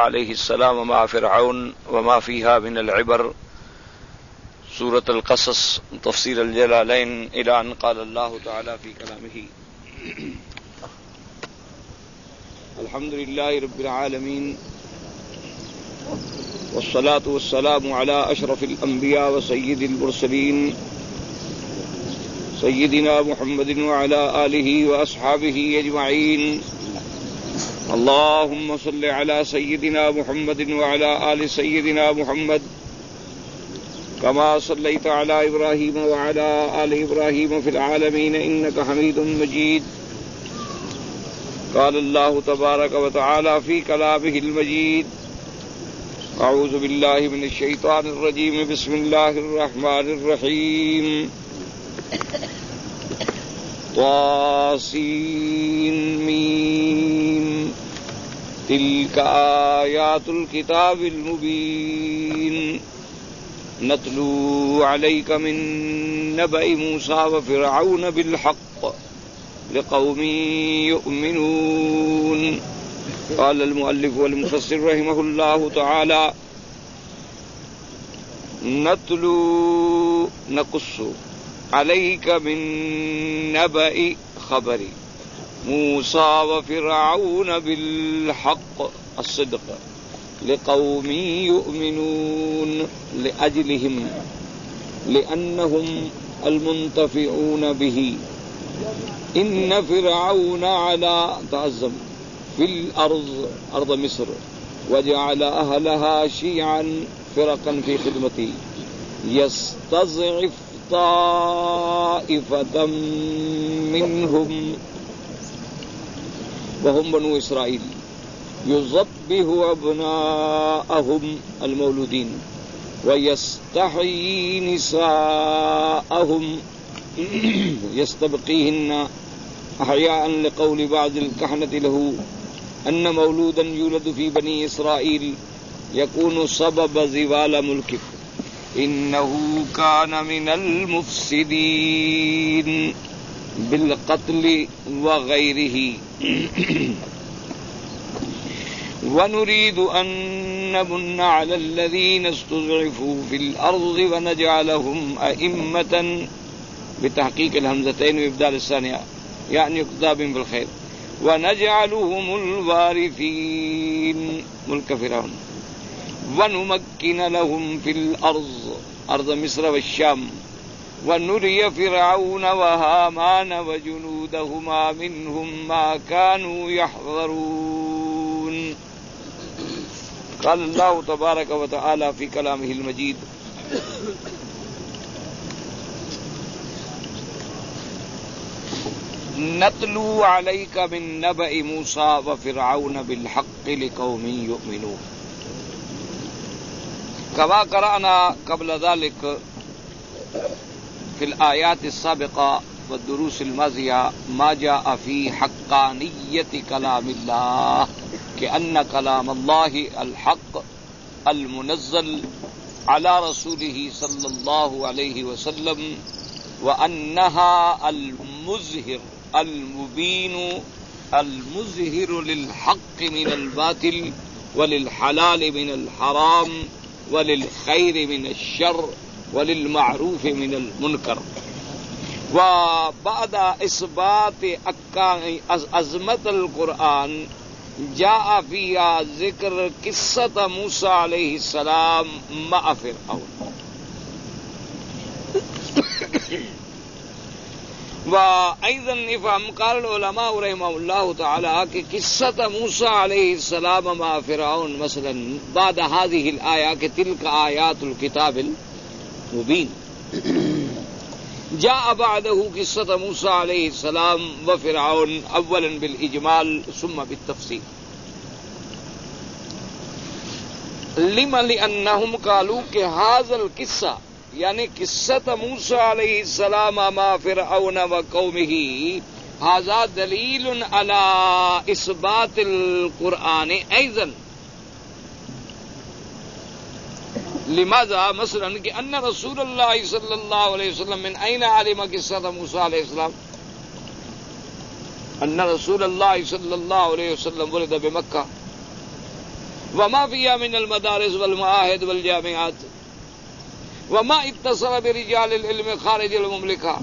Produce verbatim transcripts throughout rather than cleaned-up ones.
علیہ السلام مع فرعون وما فيها من العبر سورة القصص تفسير الجلالين إلى أن قال الله تعالى في كلامه الحمد لله رب العالمين والصلاة والسلام على أشرف الأنبياء وسيد المرسلين سيدنا محمد وعلى آله وأصحابه أجمعين اللهم صل على سيدنا محمد وعلى آل سيدنا محمد كما صليت على إبراهيم وعلى آل إبراهيم في العالمين إنك حميد مجيد قال الله تبارك وتعالى في كلامه المجيد أعوذ بالله من الشيطان الرجيم بسم الله الرحمن الرحيم طاسين ميم تلك آيات الكتاب المبين نتلو عليك من نبأ موسى وفرعون بالحق لقوم يؤمنون قال المؤلف والمفسر رحمه الله تعالى نتلو نقص عليك من نبأ خبر موسى وفرعون بالحق الصدق لقوم يؤمنون لأجلهم لأنهم المنتفعون به إن فرعون علا تعظم في الأرض أرض مصر وجعل أهلها شيعا فرقا في خدمته يستضعف طائفة منهم وهم بنو إسرائيل يذبح أبناءهم المولودين ويستحيي نساءهم يستبقيهن أحياء لقول بعض الكهنة له أن مولودا يولد في بني إسرائيل يكون سبب زوال ملكه إنه كان من المفسدين بالقتل وغيره ونريد أن نمن على الذين استضعفوا في الأرض ونجعلهم أئمة بتحقيق الهمزتين وإبدال الثانية يعني اقتداء بالخير ونجعلهم الوارثين ملك فرعون ونمكن لهم في الأرض أرض مصر والشام ونري فرعون وهامان وجنودهما منهم ما كانوا يحذرون قال الله تبارك وتعالى في كلامه المجيد نتلو عليك من نبأ موسى وفرعون بالحق لقوم يؤمنون كما قرأنا قبل ذلك في الآيات السابقة والدروس الماضية ما جاء في حقانية كلام الله كأن كلام الله الحق المنزل على رسوله صلى الله عليه وسلم وأنها المظهر المبين المظهر للحق من الباطل وللحلال من الحرام وللخير من الشر وللمعروف من المنكر وبعد إثبات عظمت القرآن جاء فيها ذكر قصة موسى عليه السلام مع فرعون وأيضا يفهم قال العلماء رحمه الله تعالى کہ قصة موسى عليه السلام مع فرعون مثلا بعد هذه الآية تلك آيات الكتاب المبين جاء بعده قصة موسى عليه السلام وفرعون اولا بالإجمال ثم بالتفصيل لما لأنهم قالوا کہ هذا القصة یعنی قصت موسیٰ علیہ السلام مع فرعون وقومه هذا دلیل على اثبات القرآن ايضا لماذا مثلا کہ ان رسول اللہ صلی اللہ علیہ وسلم من اين علم قصة موسیٰ علیہ السلام ان رسول اللہ صلی اللہ علیہ وسلم ولد بمکہ وما فيها من المدارس والمعاهد والجامعات وما اتصل برجال العلم خارج المملكة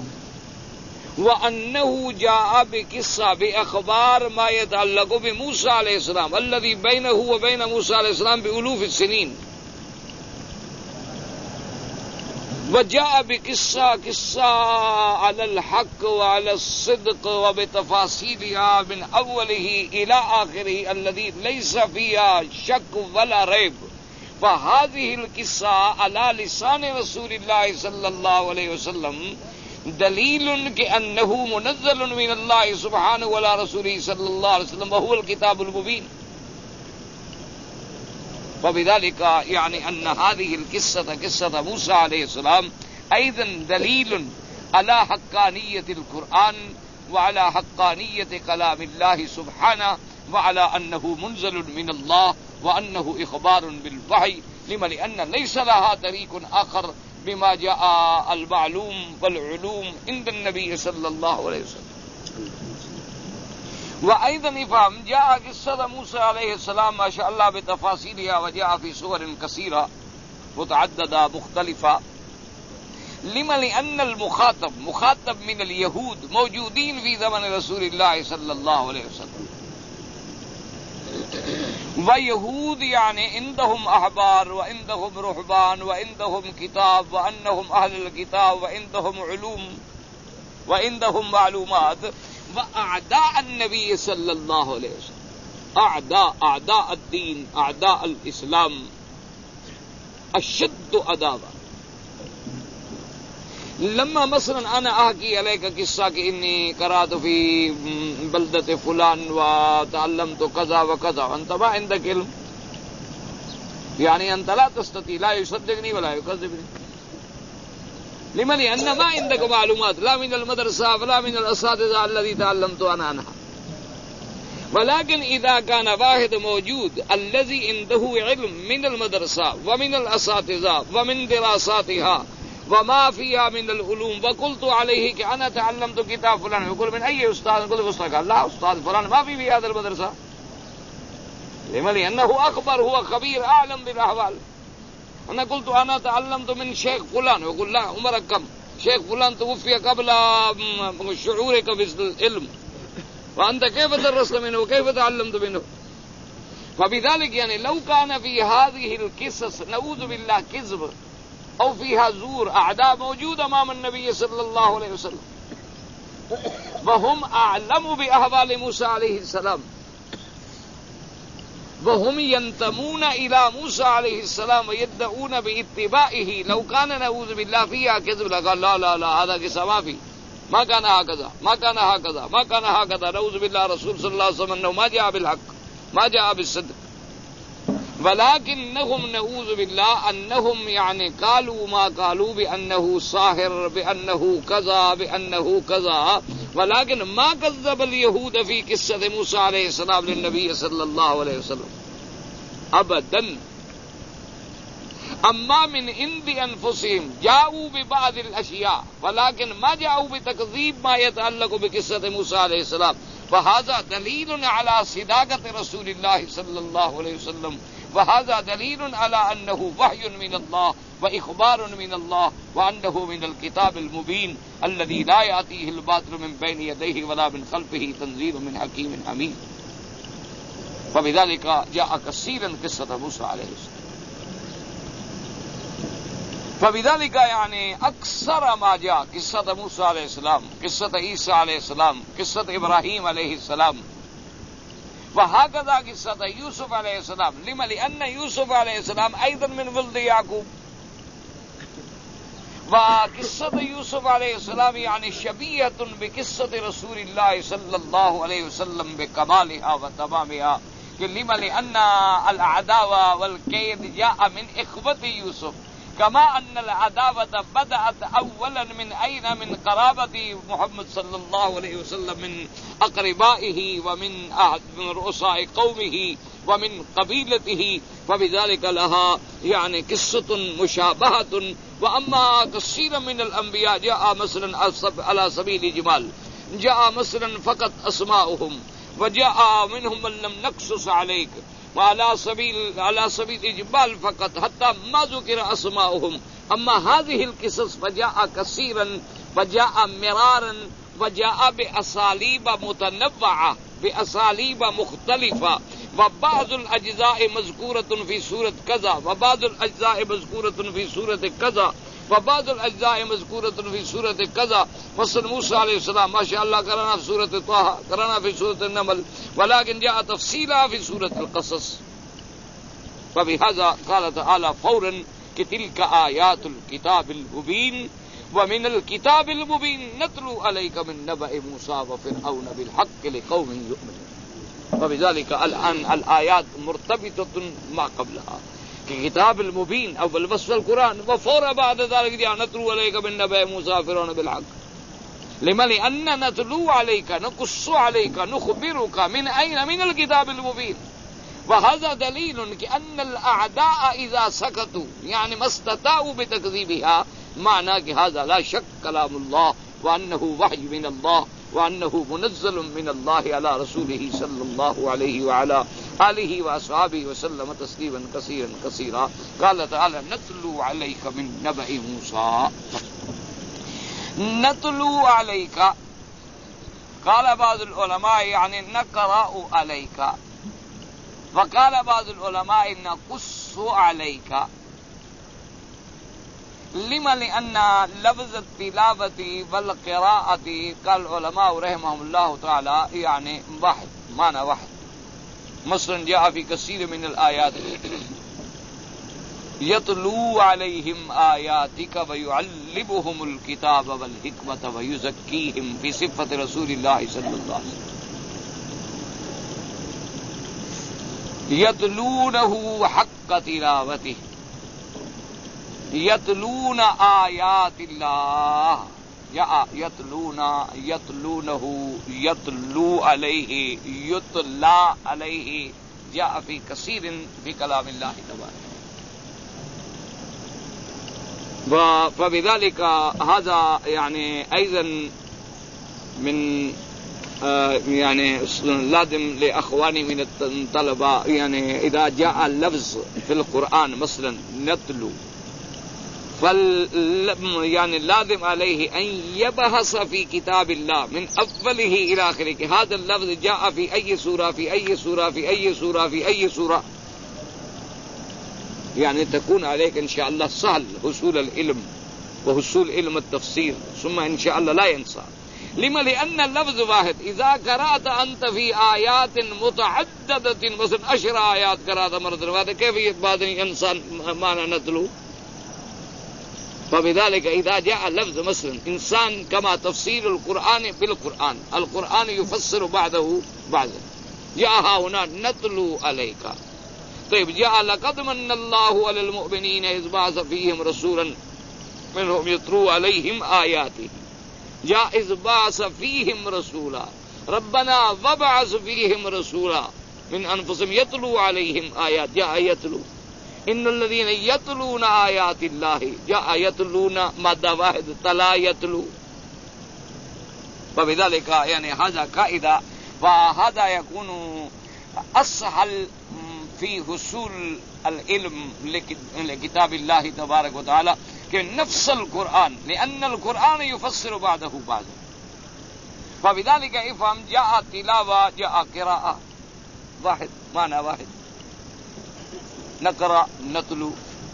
وأنه جاء بقصة بأخبار ما يتعلق بموسى عليه السلام الذي بينه وبين موسى عليه السلام بألوف السنين وجاء بقصة قصة على الحق وعلى الصدق وبتفاصيلها من أوله إلى آخره الذي ليس فيها شك ولا ريب فهذه القصة على لسان رسول الله صلى الله عليه وسلم دليل كأنه منزل من الله سبحانه وعلى رسوله صلى الله عليه وسلم وهو الكتاب المبين. وبذلك يعني أن هذه القصة قصة موسى عليه السلام أيضا دليل على حقانية القرآن وعلى حقانية كلام الله سبحانه وعلى أنه منزل من الله وأنه إخبار بالوحي لما لأن ليس لها طريق آخر بما جاء المعلوم والعلوم عند النبي صلى الله عليه وسلم. وأيضا إفهام جاء قصة موسى عليه السلام ما شاء الله بتفاصيلها وجاء في صور كثيرة متعددة مختلفة لما لأن المخاطب مخاطب من اليهود موجودين في زمن رسول الله صلى الله عليه وسلم ويهود يعني عندهم أحبار وعندهم رهبان وعندهم كتاب وأنهم أهل الكتاب وعندهم علوم وعندهم معلومات وأعداء النبي صلى الله عليه وسلم أعداء أعداء الدين أعداء الإسلام أشد عداوة. لما مثلا أنا أحكي عليك قصة إني قرأت في بلدة فلان وتعلمت كذا وكذا أنت ما عندك علم يعني أنت لا تستطيع لا يصدقني ولا يكذبني لما لأن ما عندك معلومات لا من المدرسة ولا من الأساتذة الذي تعلمت أنا عنها. ولكن إذا كان واحد موجود الذي عنده علم من المدرسة ومن الأساتذة ومن دراساتها وما فيها من العلوم وقلت عليه کہ أنا تعلمت كتاب فلان يقول من أي أستاذ قلت أستاذ قال لا أستاذ فلان ما في في هذا المدرسة لما لأنه أخبر هو خبير أعلم بالأحوال. أنا قلت أنا تعلمت من شيخ فلان يقول لا عمرك كم شيخ فلان توفي قبل شعورك بالعلم وأنت كيف درست منه وكيف تعلمت منه. فبذلك يعني لو كان في هذه القصص نعوذ بالله كذب أو فيها زور أعداء موجود أمام النبي صلى الله عليه وسلم وهم أعلم بأحوال موسى عليه السلام وهم ينتمون إلى موسى عليه السلام ويدعون باتباعه لو كان نعوذ بالله فيها كذب لقال لا لا لا هذا قصة ما في ما كان هكذا ما كان هكذا ما كان هكذا نعوذ بالله رسول صلى الله عليه وسلم أنه ما جاء بالحق ما جاء بالصدق. ولكنهم نعوذ بالله أنهم يعني قالوا ما قالوا بأنه ساحر بأنه كذا بأنه كذا ولكن ما كذب اليهود في قصة موسى عليه السلام للنبي صلى الله عليه وسلم أبدا. أما من عند أنفسهم جاءوا ببعض الأشياء ولكن ما جاءوا بتكذيب ما يتعلق بقصة موسى عليه السلام فهذا دليل على صداقة رسول الله صلى الله عليه وسلم وهذا دليل على أنه وحي من الله وإخبار من الله وأنه من الكتاب المبين الذي لا يأتيه الباطل من بين يديه ولا من خلفه تنزيل من حكيم حميد. فبذلك جاء كثيرا قصة موسى عليه السلام. فبذلك يعني أكثر ما جاء قصة موسى عليه السلام قصة عيسى عليه السلام قصة إبراهيم عليه السلام وهكذا قصة يوسف عليه السلام. لما لأن يوسف عليه السلام أيضا من ولد يعقوب وقصة يوسف عليه السلام يعني شبيهة بقصة رسول الله صلى الله عليه وسلم بكمالها وتمامها. لما لأن العداوة والكيد جاء من إخوة يوسف كما أن العداوة بدأت أولا من أين من قرابة محمد صلى الله عليه وسلم من أقربائه ومن أحد من رؤساء قومه ومن قبيلته فبذلك لها يعني قصة مشابهة. وأما كثيرا من الأنبياء جاء مثلا على سبيل جمال جاء مثلا فقط أسماؤهم وجاء منهم من لم نقصص عليك وعلى سبيل على سبيل الإجمال فقط حتى ما ذكر أسماؤهم. أما هذه القصص فجاء كثيرا وجاء مرارا وجاء بأساليب متنوعة بأساليب مختلفة، وبعض الأجزاء مذكورة في سورة كذا وبعض الأجزاء مذكورة في سورة كذا وبعض الأجزاء مذكورة في سورة كذا. مثلا موسى عليه السلام ما شاء الله قرأنا في سورة طه، قرأنا في سورة النمل، ولكن جاء تفصيلا في سورة القصص. فبهذا قال تعالى فورا کہ تلك آیات الكتاب المبین ومن الكتاب المبین نتلو علیک من نبأ موسیٰ وفرعون بالحق لقوم یؤمنون. وبذلك الآن الآیات مرتبطة ما قبلها کہ کتاب المبین اول وصف القرآن وفور بعد ذلك جاء نتلو علیک من نبأ موسیٰ وفرعون بالحق لما لأن نتلو علیک نقص علیک نخبرك من أين من الكتاب المبین. وهذا دليل كأن الأعداء إذا سكتوا يعني ما استطاعوا بتكذيبها معنى هذا لا شك كلام الله وأنه وحي من الله وأنه منزل من الله على رسوله صلى الله عليه وعلى آله وأصحابه وسلم تسليما كثيرا كثيرا. قال تعالى نتلو عليك من نبأ موسى. نتلو عليك قال بعض العلماء يعني نقرأ عليك، وقال بعض العلماء نقص عليك. لما لأن لفظ التلاوة والقراءة قال العلماء رحمهم الله تعالى يعني واحد معنى واحد. مثلا جاء في كثير من الآيات يتلو عليهم آياتك ويعلمهم الكتاب والحكمة ويزكيهم في صفة رسول الله صلى الله عليه وسلم. يتلونه حق تلاوته يتلون آيات الله جاء يتلون يتلونه يتلو عليه يتلى عليه جاء في كثير في كلام الله تبارك. فبذلك هذا يعني أيضا من يعني لازم لأخواني من الطلبة يعني إذا جاء اللفظ في القرآن مثلا نتلو فال يعني لازم عليه أن يبحث في كتاب الله من أوله إلى آخره هذا اللفظ جاء في أي سورة في أي سورة في أي سورة في أي سورة، يعني تكون عليك إن شاء الله سهل حصول العلم وحصول علم التفسير ثم إن شاء الله لا ينسى. لما لأن اللفظ واحد. إذا قرأت أنت في آيات متعددة مثلا عشر آيات قرأت مرة واحدة كيف بعد إنسان معنى نتلو؟ فبذلك إذا جاء اللفظ مثلا إنسان كما تفسير القرآن بالقرآن القرآن يفسر بعده بعده جاء هنا نتلو عليك. طيب جاء لقد من الله على المؤمنين إذ بعث فيهم رسولا منهم يتلو عليهم آياته جاء إذ بعث فيهم رسولا ربنا وبعث فيهم رسولا من أنفسهم يتلو عليهم آيات جاء يتلو. إن الذين يتلون آيات الله جاء يتلون مادة واحد تلا يتلو. فبذلك يعني هذا قاعدة وهذا يكون أسهل في حصول العلم لكتاب الله تبارك وتعالى کہ نفس القرآن لأن القرآن يفسر بعده بعض. فبذلك افهم جاء تلاوة جاء قراءة واحد معنى واحد. نقرأ نتلو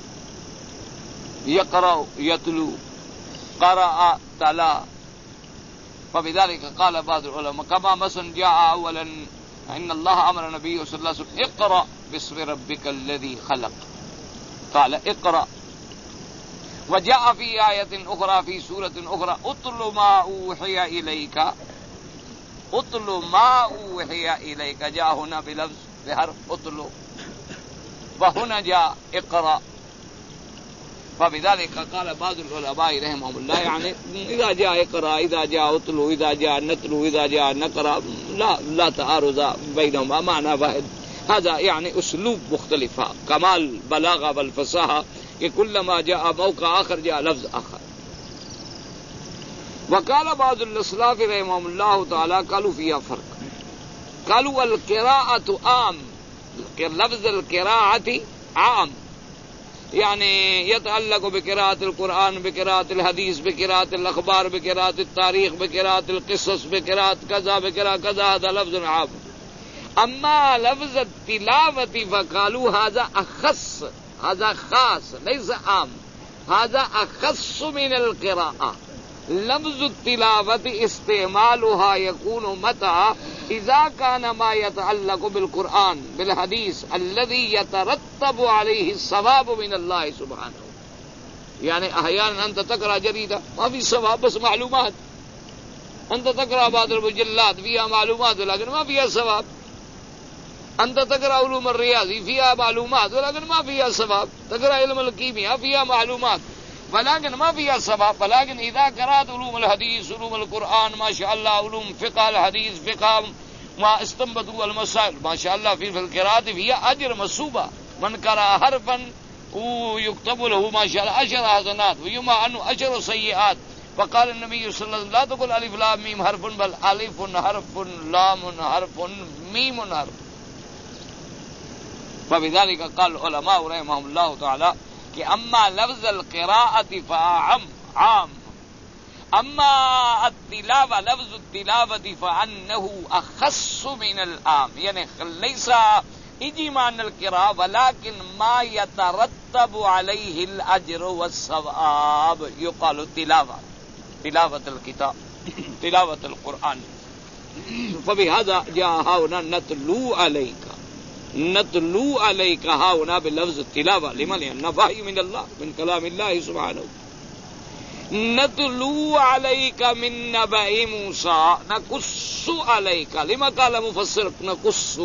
يقرأ يتلو قرأ تلا. فبذلك قال بعض العلماء كما مثلا جاء أولا إن الله أمر النبي صلى الله عليه وسلم اقرأ باسم ربك الذي خلق قال اقرأ. وجاء في آية أخرى في سورة أخرى أتل ما أوحي إليك أتل ما أوحي إليك جاء هنا بلفظ بحرف أتل وهنا جاء اقرأ. فبذلك قال بعض العلماء رحمهم الله يعني إذا جاء اقرأ إذا جاء أتل إذا جاء نتلو إذا جاء نقرأ لا لا تعارض بينهما معنى واحد. هذا يعني أسلوب مختلفة كمال بلاغة والفصاحة کہ كلما جاء موقع آخر جاء لفظ آخر. وقال بعض الاسلاف رحمهم الله تعالى قالوا فيها فرق قالوا القراءة عام لفظ القراءة عام، يعني يتعلق بقراءة القرآن، بقراءة الحديث، بقراءة الأخبار، بقراءة التاريخ، بقراءة القصص، بقراءة كذا بقراءة كذا، هذا لفظ عام. أما لفظ التلاوة فقالوا هذا أخص، هذا خاص ليس عام، هذا أخص من القراءة. لفظ التلاوة استعمالها يكون متى؟ إذا كان ما يتعلق بالقرآن بالحديث الذي يترتب عليه الثواب من الله سبحانه. يعني أحيانا أنت تقرأ جريدة ما في ثواب بس معلومات، أنت تقرأ بعض المجلات فيها معلومات ولكن ما فيها ثواب، أنت تقرأ علوم الرياضي فيها معلومات ولكن ما فيها ثواب، تقرأ علم الكيمياء فيها معلومات ولكن ما فيها ثواب. ولكن إذا قرأت علوم الحديث، علوم القرآن، ما شاء الله، علوم فقه الحديث، فقه ما استنبطوا المسائل، ما شاء الله في القراءة فيها أجر مصوبة. من قرأ حرفا ويكتب له ما شاء الله عشر حسنات ويمحى عنه عشر سيئات. وقال النبي صلى الله عليه وسلم لا تقل ألف لام ميم حرف بل ألف حرف لام حرف ميم حرف. فبذلك قال العلماء رحمهم الله تعالى کہ اما لفظ القراءة فعام عام، اما التلاوة لفظ التلاوة فانه اخص من العام، يعني ليس يجي معنى القراءة ولكن ما يترتب عليه الاجر والثواب يقال التلاوة، تلاوة الكتاب، تلاوة القرآن. فبهذا جاء هنا نتلو عليك، نتلو عليك هنا بلفظ التلاوة، لمن؟ لأنه وحي من الله، من كلام الله سبحانه. نتلو عليك من نبأ موسى، نقص عليك. لما قال مفسر نقص؟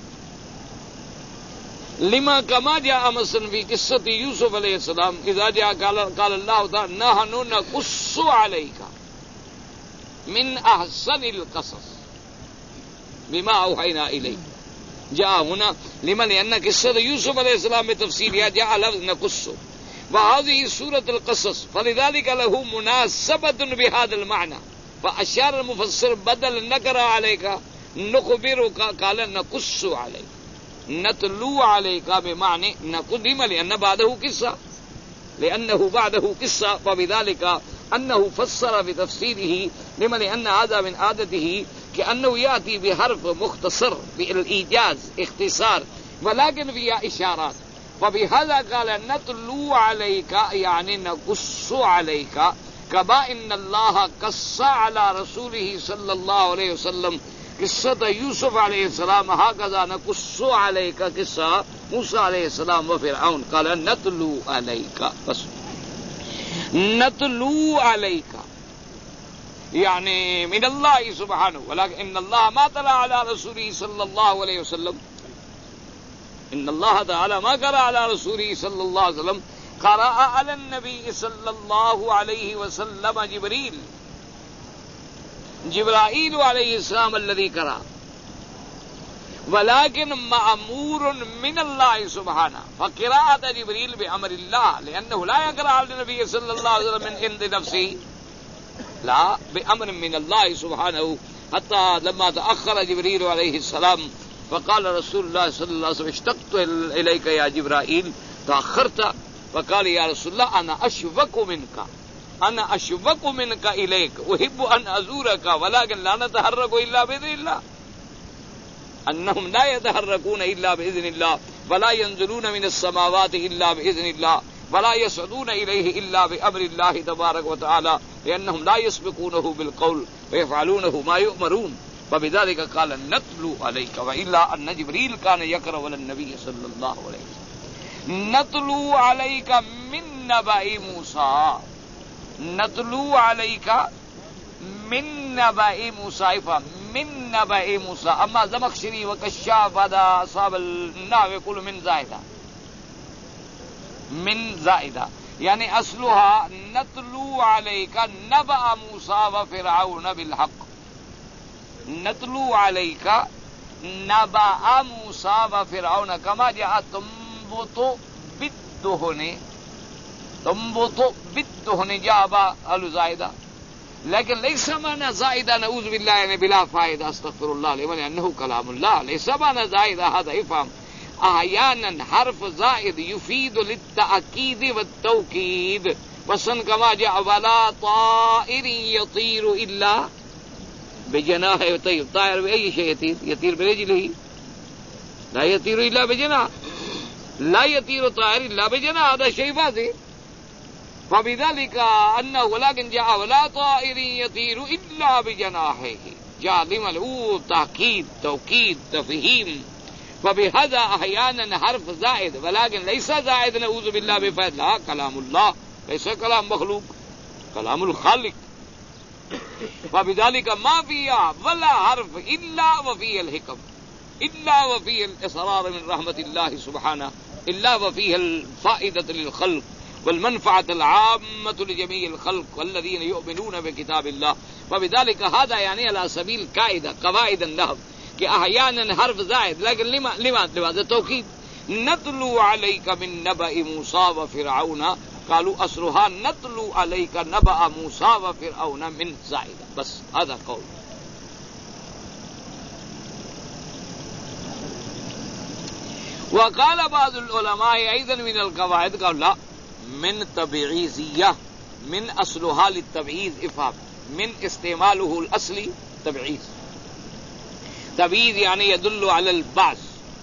لما كما جاء مثلا في قصة يوسف عليه السلام إذا جاء قال, قال الله تعالى نحن نقص عليك من أحسن القصص بما أوحينا إليك. جاء هنا لمن؟ لأن قصة يوسف عليه السلام بتفسيرها جاء لفظ نقص، وهذه سورة القصص فلذلك له مناسبة بهذا المعنى. فأشار المفسر بدل نقرأ عليك نخبرك قال نقص عليك، نتلو عليك بمعنى نقدم، لأن بعده قصة، لأنه بعده قصة. فبذلك أنه فسر بتفسيره لمن؟ لأن هذا من عادته كأنه يأتي بحرف مختصر بالإيجاز اختصار ولكن فيها إشارات. فبهذا قال نتلو عليك يعني نقص عليك، كما إن الله قص على رسوله صلى الله عليه وسلم قصة يوسف عليه السلام، هكذا نقص عليك قصة موسى عليه السلام وفرعون. قال نتلو عليك، بس نتلو عليك يعني من الله سبحانه. ولكن إن الله ما تلا على رسوله صلى الله عليه وسلم، إن الله تعالى ما قرأ على رسوله صلى الله عليه وسلم، قرأ على النبي صلى الله عليه وسلم جبريل، جبرائيل عليه السلام الذي قرأ، ولكن مأمور من الله سبحانه. فقراءة جبريل بأمر الله، لأنه لا يقرأ على النبي صلى الله عليه وسلم من عند نفسه، لا، بأمر من الله سبحانه. حتى لما تأخر جبريل عليه السلام فقال رسول الله صلى الله عليه وسلم اشتقت إليك يا جبرائيل، تأخرت. فقال يا رسول الله أنا أشفق منك، أنا أشفق منك إليك، أحب أن أزورك ولكن لا نتحرك إلا بإذن الله. أنهم لا يتحركون إلا بإذن الله، ولا ينزلون من السماوات إلا بإذن الله، ولا يصعدون إليه إلا بأمر الله تبارك وتعالى، لأنهم لا يسبقونه بالقول ويفعلونه ما يؤمرون. فبذلك قال نتلو عليك، وإلا أن جبريل كان يقرأ على النبي صلى الله عليه وسلم. نتلو عليك من نبأ موسى، نتلو عليك من نبأ موسى، من نبأ موسى. أما زمخشري وكشاف هذا أصحاب النحو يقول من زائدة، من زائدة يعني أصلها نتلو عليك نبأ موسى وفرعون بالحق، نتلو عليك نبأ موسى وفرعون، كما جاء تنبط بالدهن، تنبط بالدهن جاء الزائدة، لكن ليس معنى زائدة نعوذ بالله يعني بلا فائدة، استغفر الله، لمن أنه كلام الله، ليس معنى زائدة هذا يفهم. احیانا حرف زائد یفید للتأکید والتوکید وسن کما جاء ولا طائر یطیر الا بجناح طير طائر بأي شيء يطير يطير برجله لا يطير إلا بجناح لا يطير طائر إلا بجناح هذا شيء واضح فبذلك أنه ولكن جاء ولا طائر يطير إلا بجناحه جاء لملؤ تأكيد توكيد تفهيم فبهذا أحيانا حرف زائد ولكن ليس زائد نعوذ بالله بفعل لا كلام الله ليس كلام مخلوق كلام الخالق فبذلك ما فيها ولا حرف إلا وفيه الحكم إلا وفيه الإصرار من رحمة الله سبحانه إلا وفيه الفائدة للخلق والمنفعة العامة لجميع الخلق والذين يؤمنون بكتاب الله وبذلك هذا يعني على سبيل قاعدة قواعد النحو کہ احيانا حرف زائد لكن لما لما لماذا توكيد نتلو عليك من نبأ موسى وفرعون قالوا أصلها نتلو عليك نبأ موسى وفرعون من زائدة بس هذا قول. وقال بعض العلماء أيضا من القواعد قال لا من تبعيزية من أصلها للتبعيز إفهام من استعماله الأصلي تبعيز تبعيز يعني يدل على البعث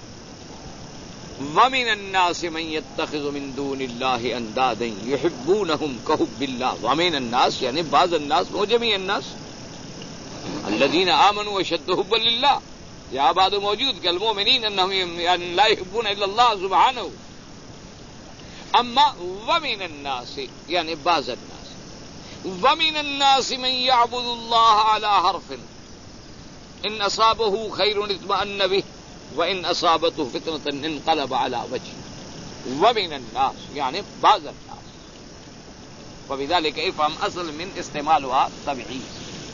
ومن الناس من يتخذ من دون الله اندادا يحبونهم كحب الله ومن الناس يعني بعض الناس مو جميع الناس الذين آمنوا وشد حبا لله يا بعض موجود كالمؤمنين انهم يعني لا يحبون الا الله سبحانه اما ومن الناس يعني بعض الناس ومن الناس من يعبد الله على حرف ان اصابه خير اطمأن به وإن أصابته فتنة انقلب على وجهه ومن الناس يعني بعض الناس وبذلك افهم أصل من استعمالها تبعيز.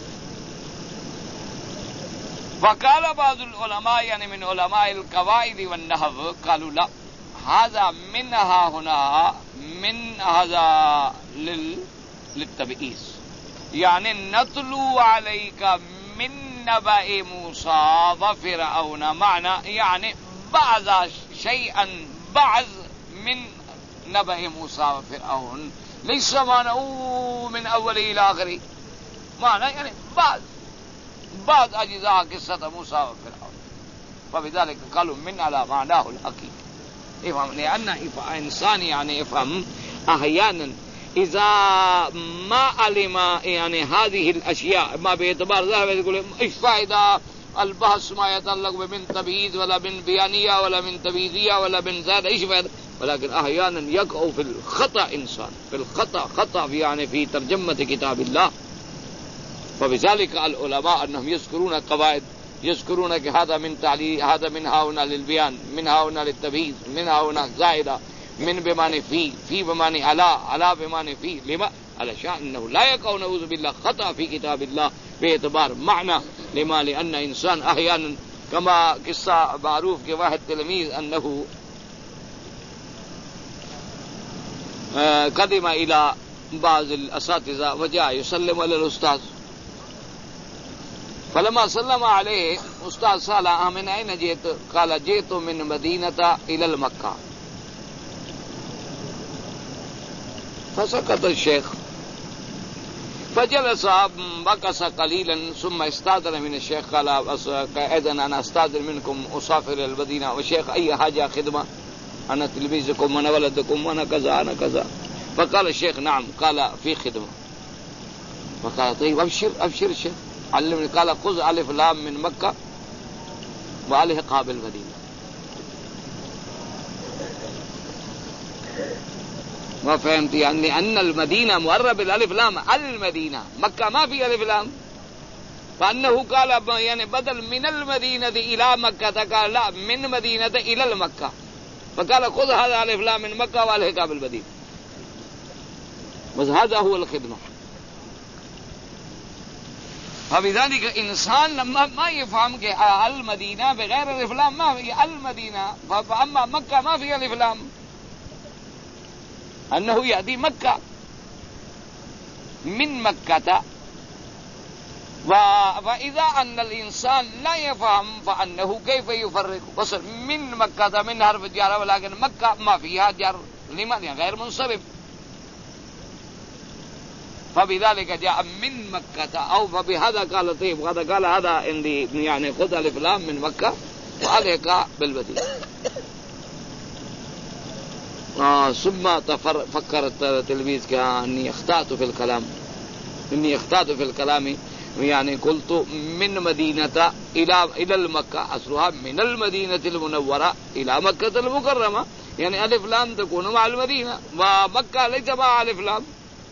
وقال بعض العلماء يعني من علماء القواعد والنحو قالوا لا هذا منها هنا من هذا لل للتبعيز يعني نتلو عليك من نبأ موسى وفرعون معنى يعني بعض شيئا بعض من نبأ موسى وفرعون ليس معنى من أول إلى آخره معنى يعني بعض بعض أجزاء قصة موسى وفرعون وبذلك قالوا من على معناه الحقيقي افهم لأن إنسان يعني افهم أحيانا إذا ما علم يعني هذه الأشياء ما باعتبار ذهب يقول إيش فائدة البحث ما يتعلق بمن تبعيد ولا من بيانية ولا من تبعيدية ولا من زاد إيش فائدة ولكن أحيانا يقع في الخطأ إنسان في الخطأ خطأ يعني في ترجمة كتاب الله فبذلك العلماء أنهم يذكرون قواعد يذكرون هذا من تعليل هذا من هنا للبيان من هنا للتبعيد من هنا زائدة من بمعنى في في بمعنى على على بمعنى في لما على شأن انه لا يقع نعوذ بالله خطأ في كتاب الله باعتبار معنى لما لأن انسان احيانا كما قصة معروف کے واحد تلميذ انه قدم الى بعض الاساتذة وجاء يسلم على الاستاذ فلما سلم عليه استاذ سأل من اين جئت قال جئت من مدينة الى المكة فسكت الشيخ فجلس بكس قليلا ثم استأذن من الشيخ قال إذن أنا استأذن منكم أسافر إلى المدينة والشيخ أي حاجة خدمة أنا تلميذكم وأنا ولدكم وأنا كذا أنا كذا فقال الشيخ نعم قال في خدمة فقال طيب أبشر أبشر الشيخ علمني قال خذ ألف لام من مكة وألحقها بالمدينة ما فهمت يعني أن المدينة مؤرب بالألف لام المدينة مكة ما في ألف لام فأنه قال يعني بدل من المدينة إلى مكة قال لا من مدينة إلى المكة فقال خذ هذا ألف لام من مكة والحقها بالمدينة بس هذا هو الخدمة. فبذلك إنسان لما ما يفهم المدينة بغير ألف لام ما في المدينة فأما مكة ما في ألف لام أنه يأتي مكة من مكة وإذا أن الإنسان لا يفهم فأنه كيف يفرق بس من مكة من حرف جر ولكن مكة ما فيها جر لماذا غير منصرف فبذلك جاء من مكة أو فبهذا قال طيب وهذا قال هذا عندي يعني خذ ألف لام من مكة وعليك بالمدينة. آه ثم فكر التلميذ كأني اخطأت في الكلام إني اخطأت في الكلام يعني قلت من مدينة إلى إلى المكة أصلها من المدينة المنورة إلى مكة المكرمة يعني ألف لام تكون مع المدينة ومكة ليس مع ألف لام.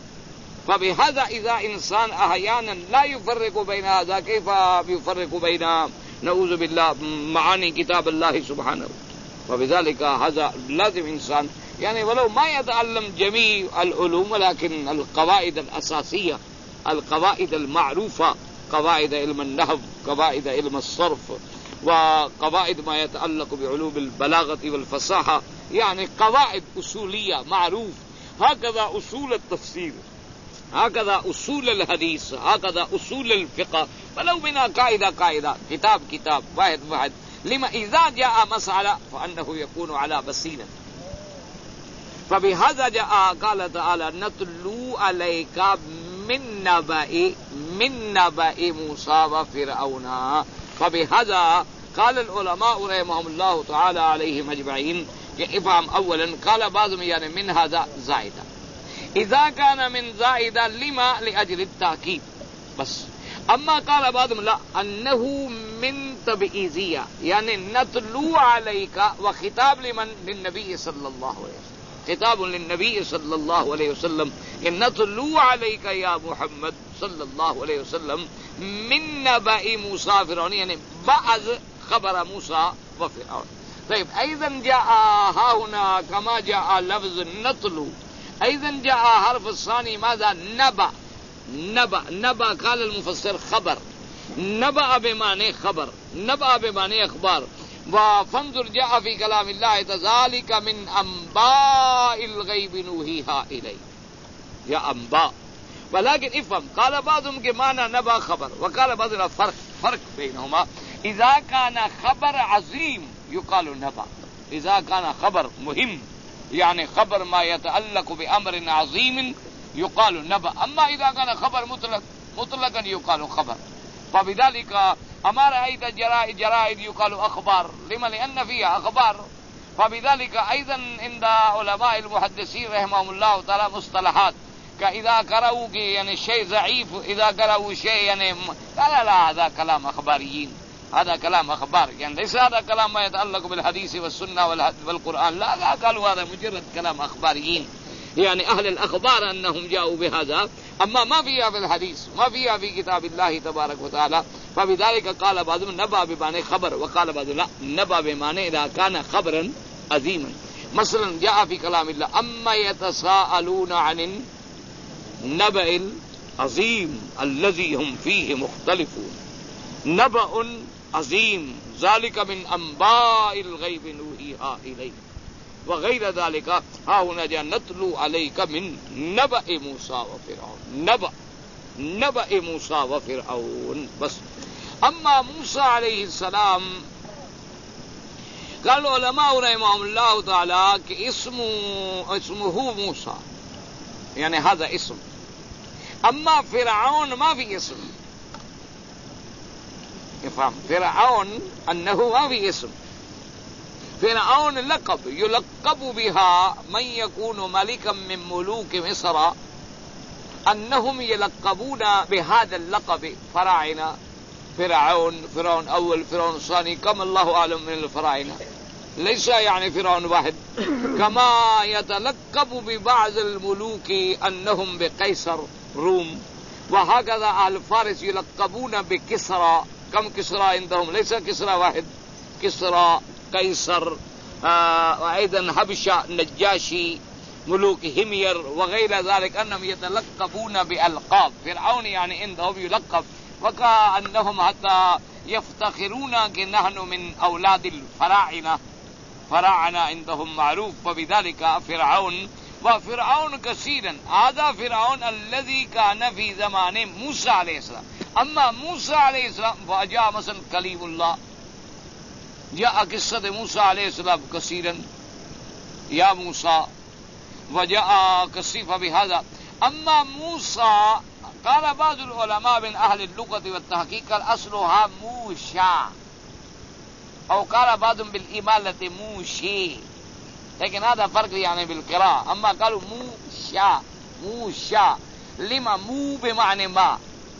فبهذا إذا إنسان أحيانا لا يفرق بين هذا كيف يفرق بين نعوذ بالله معاني كتاب الله سبحانه. وبذلك هذا لازم إنسان يعني ولو ما يتعلم جميع العلوم ولكن القواعد الأساسية القواعد المعروفة قواعد علم النحو قواعد علم الصرف وقواعد ما يتعلق بعلوم البلاغة والفصاحة يعني قواعد أصولية معروف. هكذا أصول التفسير هكذا أصول الحديث هكذا أصول الفقه ولو بنا قاعدة قاعدة كتاب كتاب واحد واحد لما إذا جاء مسألة فأنه يكون على بصيرة. فبهذا جاء قال تعالى نتلو عليك من نبأ من نبأ موسى وفرعون. فبهذا قال العلماء رحمهم الله تعالى عليهم أجمعين افهم أولا قال بعضهم يعني من هذا زائدة إذا كان من زائدة لما لأجل التأكيد بس. أما قال بعضهم لا أنه من تبعيزية يعني نتلو عليك وخطاب لمن للنبي صلى الله عليه وسلم خطاب للنبي صلى الله عليه وسلم إن نتلو عليك يا محمد صلى الله عليه وسلم من نبأ موسى فرعون يعني بعض خبر موسى وفرعون. طيب أيضا جاء ها هنا كما جاء لفظ نتلو أيضا جاء حرف الثاني ماذا نبأ نبأ نبأ قال المفسر خبر نبأ بمعنى خبر نبأ بمعنى أخبار. وفانظر جاء في كلام الله ذلك من أنباء الغيب نوحيها إليك يا أنباء. ولكن افهم قال بعضهم كمعنى نبأ خبر وقال بعضهم فرق فرق بينهما. إذا كان خبر عظيم يقال نبأ إذا كان خبر مهم يعني خبر ما يتعلق بأمر عظيم يقال نبأ. أما إذا كان خبر مطلق مطلقا يقال خبر. فبذلك أما رأيت جرائد جرائد يقال أخبار لما لأن فيها أخبار. فبذلك أيضا عند علماء المحدثين رحمهم الله تعالى مصطلحات كإذا قرأوا يعني شيء ضعيف إذا قرأوا شيء يعني قال لا هذا كلام أخباريين هذا كلام أخبار يعني ليس هذا كلام ما يتعلق بالحديث والسنة والقرآن لا لا قالوا هذا مجرد كلام أخباريين يعني أهل الأخبار أنهم جاءوا بهذا أما ما فيها في الحديث ما فيها في كتاب الله تبارك وتعالى. فبذلك قال بعضهم نبأ بمعنى خبر وقال بعضهم لا نبأ بمعنى إذا كان خبرا عظيما. مثلا جاء في كلام الله أما يتساءلون عن النبأ العظيم الذي هم فيه مختلفون نبأ عظيم ذلك من أنباء الغيب نوحيها إليك وغير ذلك. ها هنا جاء نتلو عليك من نبأ موسى وفرعون نبأ نبأ موسى وفرعون بس. أما موسى عليه السلام قال العلماء رحمهم الله تعالى اسمه اسمه موسى يعني هذا اسم. أما فرعون ما في اسم يفهم فرعون أنه ما في اسم. فرعون لقب يلقب بها من يكون ملكا من ملوك مصر أنهم يلقبون بهذا اللقب فراعنة فرعون فرعون أول فرعون ثاني كما الله أعلم من الفراعنة ليس يعني فرعون واحد. كما يتلقب ببعض الملوك أنهم بقيصر روم وهكذا أهل فارس يلقبون بكسرى. كم كسرى عندهم ليس كسرى واحد كسرى قيصر آه وأيضا حبشة نجاشي ملوك همير وغير ذلك أنهم يتلقبون بألقاب. فرعون يعني عندهم يلقب وكأنهم حتى يفتخرون نحن من أولاد الفراعنة فراعنة عندهم معروف. وبذلك فرعون وفرعون كثيرا هذا فرعون الذي كان في زمان موسى عليه السلام اما موسیٰ علیہ السلام فجاء مثلا کلیم اللہ جاء قصة موسیٰ علیہ السلام كثيرا یا موسیٰ وجاء كثيفا بهذا. اما موسیٰ قال بعض العلماء من اهل اللغة والتحقيق اصلها موشا او قال بعضهم بالإمالة موشي، لیکن هذا فرق يعني بالقراءة. اما قالوا موشا موشا لما مو بمعنى ما،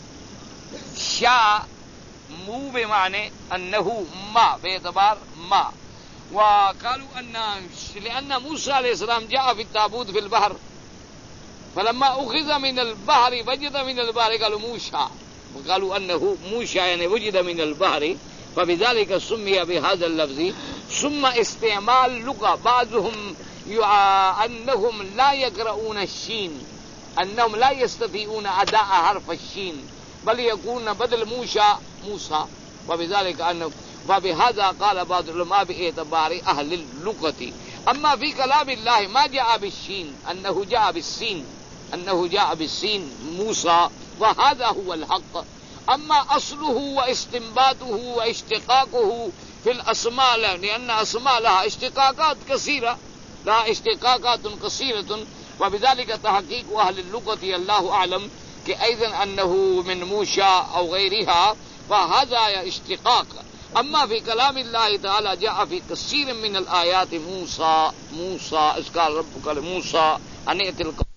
شا مو بمعنى انه ما باعتبار ما. وقالوا ان لان موسى عليه السلام جاء في التابوت في البحر فلما اخذ من البحر وجد من البحر قالوا موشى، وقالوا انه موشى يعني وجد من البحر، فبذلك سمي بهذا اللفظ. ثم استعمال لغة بعضهم انهم لا يقرؤون الشين، انهم لا يستطيعون اداء حرف الشين بل يكون بدل موشى موسى، وبذلك انه وبهذا قال بعض العلماء باعتبار اهل اللغة. اما في كلام الله ما جاء بالشين، انه جاء بالسين، انه جاء بالسين موسى، وهذا هو الحق. اما اصله واستنباطه واشتقاقه في الاسماء لان اسماء لها اشتقاقات كثيرة، لها اشتقاقات كثيرة، وبذلك تحقيق اهل اللغة الله اعلم کہ ايضا انه من موشى او غيرها، وهذا اشتقاق. اما في كلام الله تعالى جاء في كثير من الآيات موسى موسى اذ قال ربك لموسى ان ائت القوم